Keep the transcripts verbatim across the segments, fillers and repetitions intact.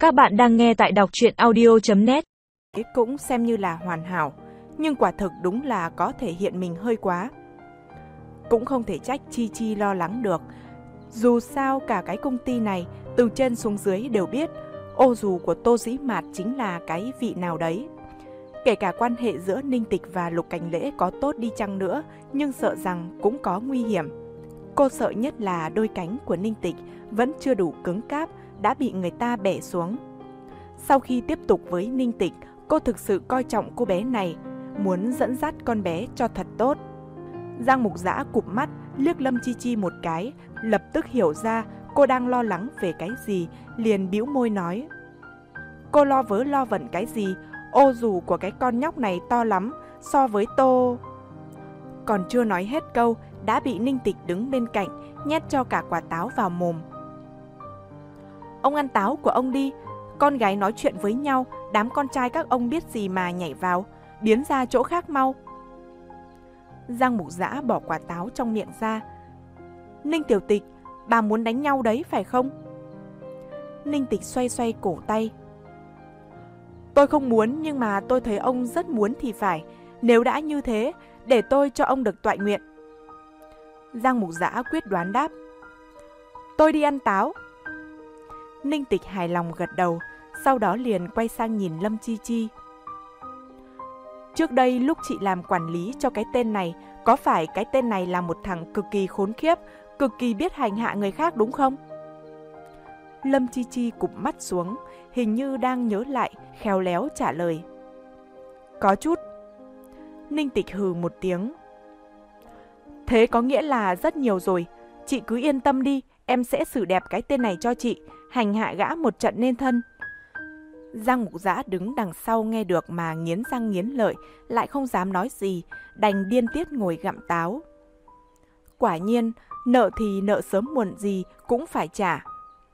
Các bạn đang nghe tại đọc truyện audio chấm net. Cũng xem như là hoàn hảo, nhưng quả thực đúng là có thể hiện mình hơi quá. Cũng không thể trách Chi Chi lo lắng được. Dù sao cả cái công ty này từ trên xuống dưới đều biết ô dù của Tô Dĩ Mạt chính là cái vị nào đấy. Kể cả quan hệ giữa Ninh Tịch và Lục Cảnh Lễ có tốt đi chăng nữa, nhưng sợ rằng cũng có nguy hiểm. Cô sợ nhất là đôi cánh của Ninh Tịch vẫn chưa đủ cứng cáp, đã bị người ta bẻ xuống. Sau khi tiếp tục với Ninh Tịch, cô thực sự coi trọng cô bé này, muốn dẫn dắt con bé cho thật tốt. Giang Mục Dã cụp mắt liếc Lâm Chi Chi một cái, lập tức hiểu ra cô đang lo lắng về cái gì, liền bĩu môi nói: cô lo vớ lo vẩn cái gì, ô dù của cái con nhóc này to lắm, so với Tô... Còn chưa nói hết câu, đã bị Ninh Tịch đứng bên cạnh, nhét cho cả quả táo vào mồm. Ông ăn táo của ông đi, con gái nói chuyện với nhau, đám con trai các ông biết gì mà nhảy vào, biến ra chỗ khác mau. Giang Mục Dã bỏ quả táo trong miệng ra. Ninh Tiểu Tịch, bà muốn đánh nhau đấy phải không? Ninh Tịch xoay xoay cổ tay. Tôi không muốn, nhưng mà tôi thấy ông rất muốn thì phải. Nếu đã như thế, để tôi cho ông được toại nguyện. Giang Mục Dã quyết đoán đáp. Tôi đi ăn táo. Ninh Tịch hài lòng gật đầu, sau đó liền quay sang nhìn Lâm Chi Chi. Trước đây lúc chị làm quản lý cho cái tên này, có phải cái tên này là một thằng cực kỳ khốn khiếp, cực kỳ biết hành hạ người khác đúng không? Lâm Chi Chi cụp mắt xuống, hình như đang nhớ lại, khéo léo trả lời. Có chút. Ninh Tịch hừ một tiếng. Thế có nghĩa là rất nhiều rồi, chị cứ yên tâm đi, em sẽ xử đẹp cái tên này cho chị, hành hạ gã một trận nên thân. Giang Mục Dã đứng đằng sau nghe được mà nghiến răng nghiến lợi, lại không dám nói gì, đành điên tiết ngồi gặm táo. Quả nhiên, nợ thì nợ sớm muộn gì cũng phải trả.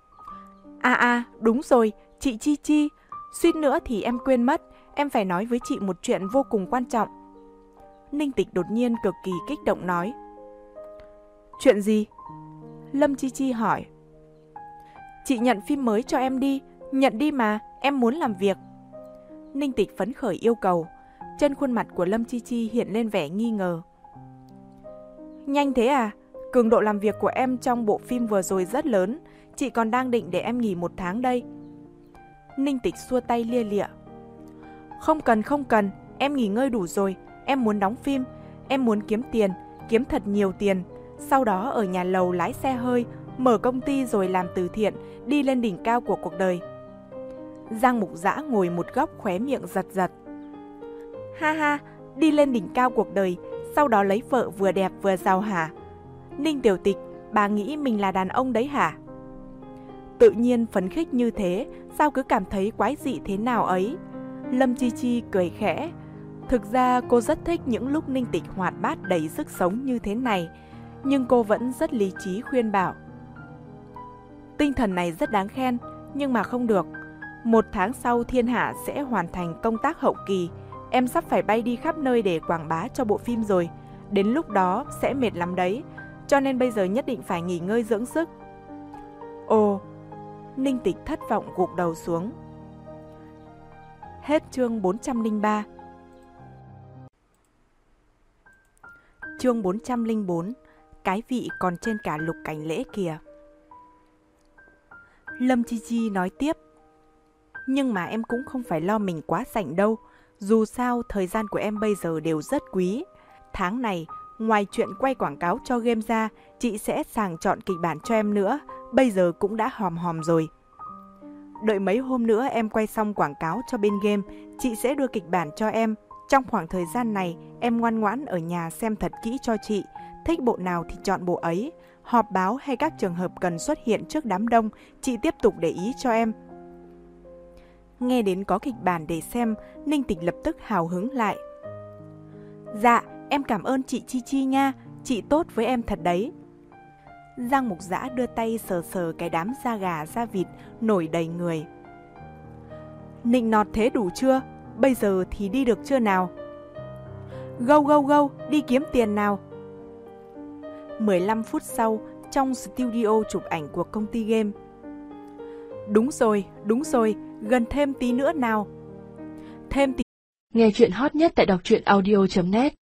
À à, đúng rồi, chị Chi Chi, suýt nữa thì em quên mất, em phải nói với chị một chuyện vô cùng quan trọng. Ninh Tịch đột nhiên cực kỳ kích động nói. Chuyện gì? Lâm Chi Chi hỏi. Chị nhận phim mới cho em đi, nhận đi mà, em muốn làm việc. Ninh Tịch phấn khởi yêu cầu. Trên khuôn mặt của Lâm Chi Chi hiện lên vẻ nghi ngờ. Nhanh thế à? Cường độ làm việc của em trong bộ phim vừa rồi rất lớn, chị còn đang định để em nghỉ một tháng đây. Ninh Tịch xua tay lia lịa. Không cần không cần, em nghỉ ngơi đủ rồi, em muốn đóng phim, em muốn kiếm tiền, kiếm thật nhiều tiền, sau đó ở nhà lầu lái xe hơi, mở công ty rồi làm từ thiện, đi lên đỉnh cao của cuộc đời. Giang Mục Dã ngồi một góc khóe miệng giật giật. Ha ha, đi lên đỉnh cao cuộc đời, sau đó lấy vợ vừa đẹp vừa giàu hả? Ninh Tiểu Tịch, bà nghĩ mình là đàn ông đấy hả? Tự nhiên phấn khích như thế, sao cứ cảm thấy quái dị thế nào ấy? Lâm Chi Chi cười khẽ. Thực ra cô rất thích những lúc Ninh Tịch hoạt bát đầy sức sống như thế này, nhưng cô vẫn rất lý trí khuyên bảo. Tinh thần này rất đáng khen, nhưng mà không được. Một tháng sau Thiên Hạ sẽ hoàn thành công tác hậu kỳ, em sắp phải bay đi khắp nơi để quảng bá cho bộ phim rồi. Đến lúc đó sẽ mệt lắm đấy, cho nên bây giờ nhất định phải nghỉ ngơi dưỡng sức. Ồ, Ninh Tịch thất vọng gục đầu xuống. Hết chương bốn trăm lẻ ba. Chương bốn trăm lẻ bốn. Cái vị còn trên cả Lục Cảnh Lễ kìa. Lâm Chi Chi nói tiếp. Nhưng mà em cũng không phải lo mình quá rảnh đâu. Dù sao thời gian của em bây giờ đều rất quý. Tháng này, ngoài chuyện quay quảng cáo cho game ra, chị sẽ sàng chọn kịch bản cho em nữa. Bây giờ cũng đã hòm hòm rồi. Đợi mấy hôm nữa em quay xong quảng cáo cho bên game, chị sẽ đưa kịch bản cho em. Trong khoảng thời gian này, em ngoan ngoãn ở nhà xem thật kỹ cho chị. Thích bộ nào thì chọn bộ ấy. Họp báo hay các trường hợp cần xuất hiện trước đám đông, chị tiếp tục để ý cho em. Nghe đến có kịch bản để xem, Ninh Tịch lập tức hào hứng lại. Dạ, em cảm ơn chị Chi Chi nha, chị tốt với em thật đấy. Giang Mục Dã đưa tay sờ sờ cái đám da gà da vịt nổi đầy người. Nịnh nọt thế đủ chưa? Bây giờ thì đi được chưa nào? Go go go, đi kiếm tiền nào. mười lăm phút sau, trong studio chụp ảnh của công ty game. Đúng rồi, đúng rồi, gần thêm tí nữa nào. Thêm tí. Nghe chuyện hot nhất tại đọc truyện audio chấm net